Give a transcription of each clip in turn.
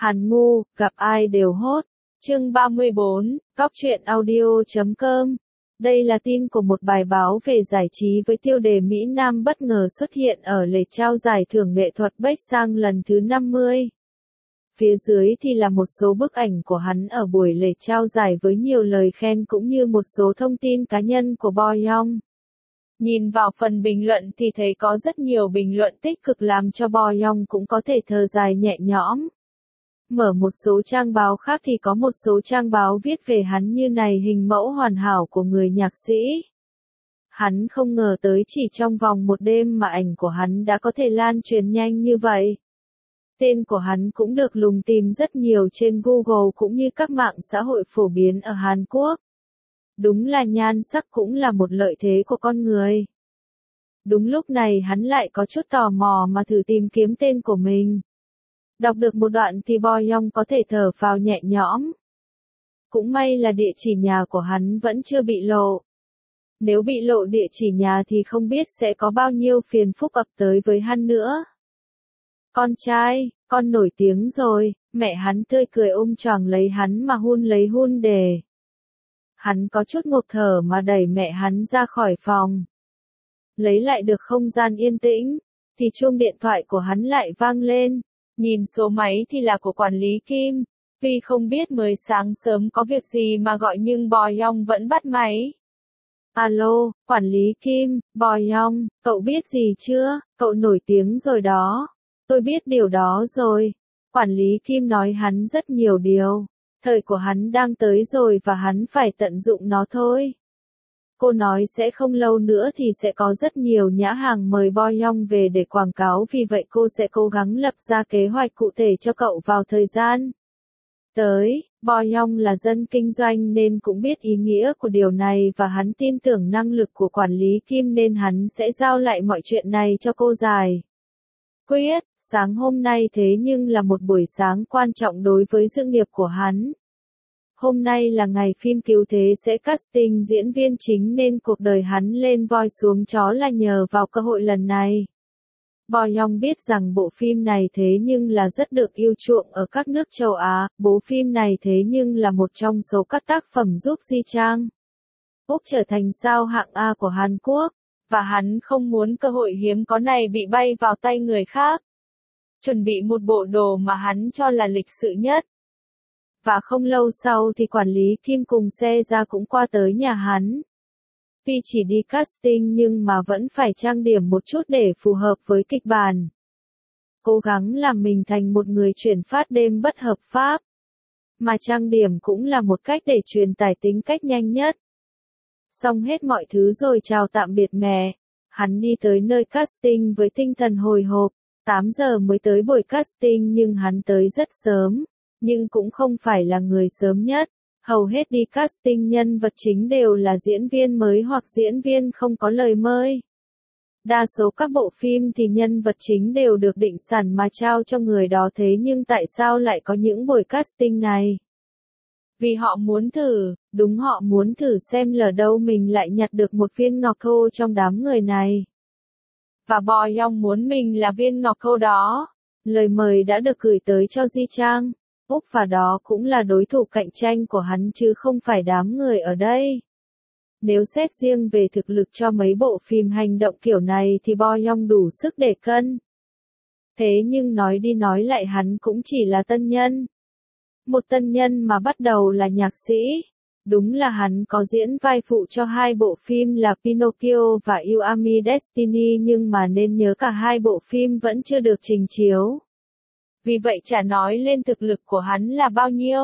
Hàn ngu, gặp ai đều hốt. Chương 34, Cóc truyện audio.com. Đây là tin của một bài báo về giải trí với tiêu đề Mỹ Nam bất ngờ xuất hiện ở lễ trao giải thưởng nghệ thuật Bách Sang lần thứ 50. Phía dưới thì là một số bức ảnh của hắn ở buổi lễ trao giải với nhiều lời khen cũng như một số thông tin cá nhân của Bo Young. Nhìn vào phần bình luận thì thấy có rất nhiều bình luận tích cực làm cho Bo Young cũng có thể thở dài nhẹ nhõm. Mở một số trang báo khác thì có một số trang báo viết về hắn như này: hình mẫu hoàn hảo của người nhạc sĩ. Hắn không ngờ tới chỉ trong vòng một đêm mà ảnh của hắn đã có thể lan truyền nhanh như vậy. Tên của hắn cũng được lùng tìm rất nhiều trên Google cũng như các mạng xã hội phổ biến ở Hàn Quốc. Đúng là nhan sắc cũng là một lợi thế của con người. Đúng lúc này hắn lại có chút tò mò mà thử tìm kiếm tên của mình. Đọc được một đoạn thì Bo Young có thể thở phào nhẹ nhõm. Cũng may là địa chỉ nhà của hắn vẫn chưa bị lộ. Nếu bị lộ địa chỉ nhà thì không biết sẽ có bao nhiêu phiền phức ập tới với hắn nữa. Con trai, con nổi tiếng rồi, mẹ hắn tươi cười ôm choàng lấy hắn mà hun đề. Hắn có chút ngộp thở mà đẩy mẹ hắn ra khỏi phòng. Lấy lại được không gian yên tĩnh, thì chuông điện thoại của hắn lại vang lên. Nhìn số máy thì là của quản lý Kim. Tuy không biết mới sáng sớm có việc gì mà gọi nhưng Bo Young vẫn bắt máy. Alo, quản lý Kim, Bo Young, cậu biết gì chưa? Cậu nổi tiếng rồi đó. Tôi biết điều đó rồi. Quản lý Kim nói hắn rất nhiều điều. Thời của hắn đang tới rồi và hắn phải tận dụng nó thôi. Cô nói sẽ không lâu nữa thì sẽ có rất nhiều nhã hàng mời Bo Young về để quảng cáo, vì vậy cô sẽ cố gắng lập ra kế hoạch cụ thể cho cậu vào thời gian tới. Bo Young là dân kinh doanh nên cũng biết ý nghĩa của điều này và hắn tin tưởng năng lực của quản lý Kim nên hắn sẽ giao lại mọi chuyện này cho cô giải quyết. Sáng hôm nay thế nhưng là một buổi sáng quan trọng đối với sự nghiệp của hắn. Hôm nay là ngày phim Cứu Thế sẽ casting diễn viên chính nên cuộc đời hắn lên voi xuống chó là nhờ vào cơ hội lần này. Bo Young biết rằng bộ phim này thế nhưng là rất được yêu chuộng ở các nước châu Á, bộ phim này thế nhưng là một trong số các tác phẩm giúp Ji Chang Wook trở thành sao hạng A của Hàn Quốc, và hắn không muốn cơ hội hiếm có này bị bay vào tay người khác. Chuẩn bị một bộ đồ mà hắn cho là lịch sự nhất. Và không lâu sau thì quản lý Kim cùng xe ra cũng qua tới nhà hắn. Tuy chỉ đi casting nhưng mà vẫn phải trang điểm một chút để phù hợp với kịch bản. Cố gắng làm mình thành một người chuyển phát đêm bất hợp pháp. Mà trang điểm cũng là một cách để truyền tải tính cách nhanh nhất. Xong hết mọi thứ rồi chào tạm biệt mẹ. Hắn đi tới nơi casting với tinh thần hồi hộp. 8 giờ mới tới buổi casting nhưng hắn tới rất sớm. Nhưng cũng không phải là người sớm nhất. Hầu hết đi casting nhân vật chính đều là diễn viên mới hoặc diễn viên không có lời mời. Đa số các bộ phim thì nhân vật chính đều được định sẵn mà trao cho người đó, thế nhưng tại sao lại có những buổi casting này? Vì họ muốn thử, đúng, họ muốn thử xem lỡ đâu mình lại nhặt được một viên ngọc thô trong đám người này. Và Bo Young muốn mình là viên ngọc thô đó. Lời mời đã được gửi tới cho Ji Chang Wook và đó cũng là đối thủ cạnh tranh của hắn chứ không phải đám người ở đây. Nếu xét riêng về thực lực cho mấy bộ phim hành động kiểu này thì Bo Young đủ sức để cân. Thế nhưng nói đi nói lại hắn cũng chỉ là tân nhân. Một tân nhân mà bắt đầu là nhạc sĩ. Đúng là hắn có diễn vai phụ cho hai bộ phim là Pinocchio và You Are My Destiny nhưng mà nên nhớ cả hai bộ phim vẫn chưa được trình chiếu. Vì vậy chả nói lên thực lực của hắn là bao nhiêu.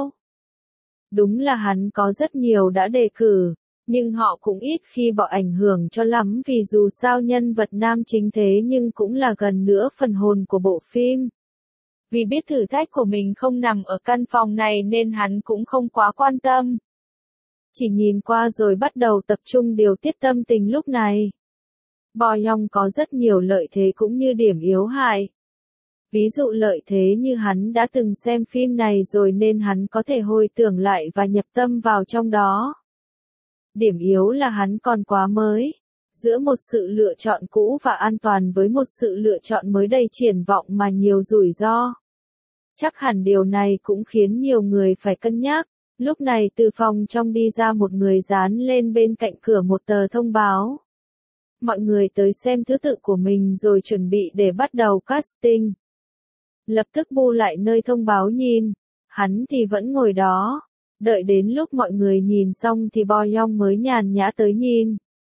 Đúng là hắn có rất nhiều đã đề cử, nhưng họ cũng ít khi bỏ ảnh hưởng cho lắm vì dù sao nhân vật nam chính thế nhưng cũng là gần nửa phần hồn của bộ phim. Vì biết thử thách của mình không nằm ở căn phòng này nên hắn cũng không quá quan tâm. Chỉ nhìn qua rồi bắt đầu tập trung điều tiết tâm tình lúc này. Bo Young có rất nhiều lợi thế cũng như điểm yếu hại. Ví dụ lợi thế như hắn đã từng xem phim này rồi nên hắn có thể hồi tưởng lại và nhập tâm vào trong đó. Điểm yếu là hắn còn quá mới. Giữa một sự lựa chọn cũ và an toàn với một sự lựa chọn mới đầy triển vọng mà nhiều rủi ro. Chắc hẳn điều này cũng khiến nhiều người phải cân nhắc. Lúc này từ phòng trong đi ra một người dán lên bên cạnh cửa một tờ thông báo. Mọi người tới xem thứ tự của mình rồi chuẩn bị để bắt đầu casting. Lập tức bu lại nơi thông báo nhìn. Hắn thì vẫn ngồi đó. Đợi đến lúc mọi người nhìn xong thì Bo Young mới nhàn nhã tới nhìn.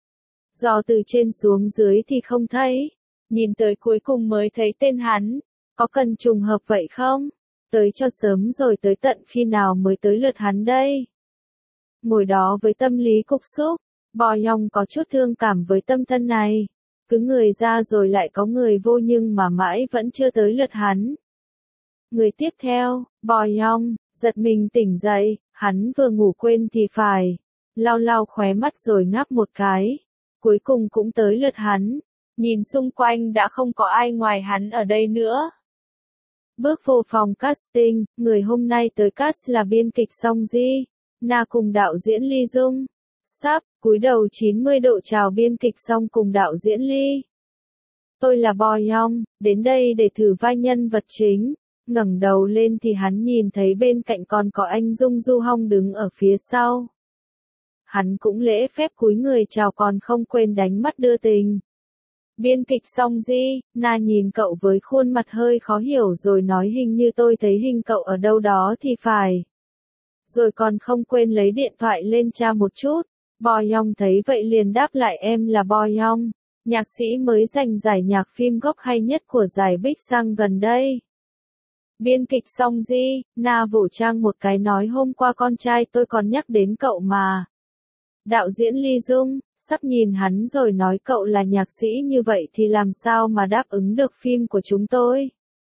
Dò từ trên xuống dưới thì không thấy. Nhìn tới cuối cùng mới thấy tên hắn. Có cần trùng hợp vậy không? Tới cho sớm rồi tới tận khi nào mới tới lượt hắn đây? Ngồi đó với tâm lý cục xúc, Bo Young có chút thương cảm với tâm thân này. Cứ người ra rồi lại có người vô nhưng mà mãi vẫn chưa tới lượt hắn. Người tiếp theo, Bo Young, giật mình tỉnh dậy, hắn vừa ngủ quên thì phải. Lau lau khóe mắt rồi ngáp một cái. Cuối cùng cũng tới lượt hắn. Nhìn xung quanh đã không có ai ngoài hắn ở đây nữa. Bước vô phòng casting, người hôm nay tới cast là biên kịch Song Ji, Na cùng đạo diễn Lee Jung. Sắp, cúi đầu 90 độ chào biên kịch Song cùng đạo diễn Lee. Tôi là Bo Young, đến đây để thử vai nhân vật chính. Ngẩng đầu lên thì hắn nhìn thấy bên cạnh còn có anh Jung Du Hong đứng ở phía sau. Hắn cũng lễ phép cúi người chào còn không quên đánh mắt đưa tình. Biên kịch Song Ji, Na nhìn cậu với khuôn mặt hơi khó hiểu rồi nói hình như tôi thấy hình cậu ở đâu đó thì phải. Rồi còn không quên lấy điện thoại lên tra một chút. Bo Young thấy vậy liền đáp lại em là Bo Young, nhạc sĩ mới giành giải nhạc phim gốc hay nhất của giải Big Sang gần đây. Biên kịch Song Ji, Na vỗ trang một cái nói hôm qua con trai tôi còn nhắc đến cậu mà. Đạo diễn Lee Jung, sắp nhìn hắn rồi nói cậu là nhạc sĩ như vậy thì làm sao mà đáp ứng được phim của chúng tôi.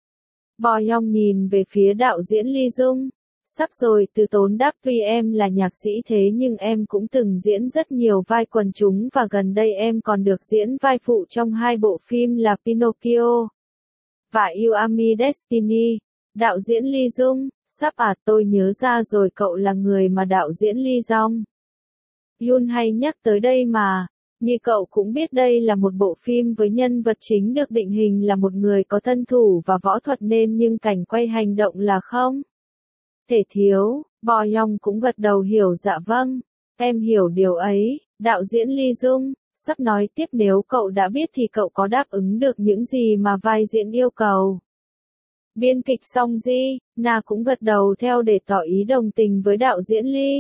Bo Young nhìn về phía đạo diễn Lee Jung. Sắp rồi, từ tốn đáp tuy em là nhạc sĩ thế nhưng em cũng từng diễn rất nhiều vai quần chúng và gần đây em còn được diễn vai phụ trong 2 bộ phim là Pinocchio và You Are My Destiny. Đạo diễn Lee Jung, sắp tôi nhớ ra rồi cậu là người mà đạo diễn Lee Jong Yun hay nhắc tới đây mà. Như cậu cũng biết đây là một bộ phim với nhân vật chính được định hình là một người có thân thủ và võ thuật nên nhưng cảnh quay hành động là không thể thiếu. Bo Young cũng gật đầu hiểu dạ vâng, em hiểu điều ấy. Đạo diễn Lee Jung sắp nói tiếp nếu cậu đã biết thì cậu có đáp ứng được những gì mà vai diễn yêu cầu. Biên kịch Song Ji, Na cũng gật đầu theo để tỏ ý đồng tình với đạo diễn Lee.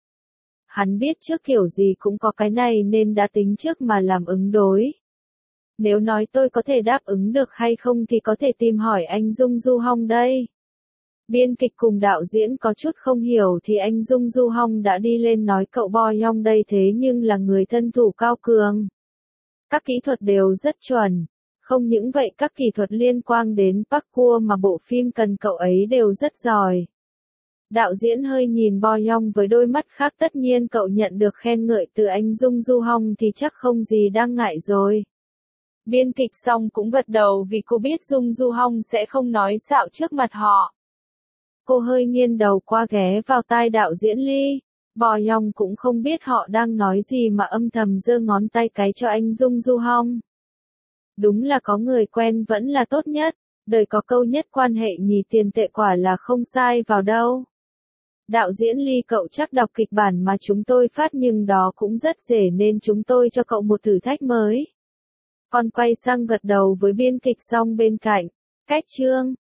Hắn biết trước kiểu gì cũng có cái này nên đã tính trước mà làm ứng đối. Nếu nói tôi có thể đáp ứng được hay không thì có thể tìm hỏi anh Jung Du Hong đây. Biên kịch cùng đạo diễn có chút không hiểu thì anh Jung Du Hong đã đi lên nói cậu Bo Young đây thế nhưng là người thân thủ cao cường. Các kỹ thuật đều rất chuẩn. Không những vậy các kỹ thuật liên quan đến parkour mà bộ phim cần cậu ấy đều rất giỏi. Đạo diễn hơi nhìn Bo Young với đôi mắt khác tất nhiên cậu nhận được khen ngợi từ anh Jung Du Hong thì chắc không gì đang ngại rồi. Biên kịch Song cũng gật đầu vì cô biết Jung Du Hong sẽ không nói xạo trước mặt họ. Cô hơi nghiêng đầu qua ghé vào tai đạo diễn Lee. Bo Young cũng không biết họ đang nói gì mà âm thầm giơ ngón tay cái cho anh Jung Du Hong. Đúng là có người quen vẫn là tốt nhất, đời có câu nhất quan hệ nhì tiền tệ quả là không sai vào đâu. Đạo diễn Lee cậu chắc đọc kịch bản mà chúng tôi phát nhưng đó cũng rất dễ nên chúng tôi cho cậu một thử thách mới. Còn quay sang gật đầu với biên kịch Song bên cạnh. Cách chương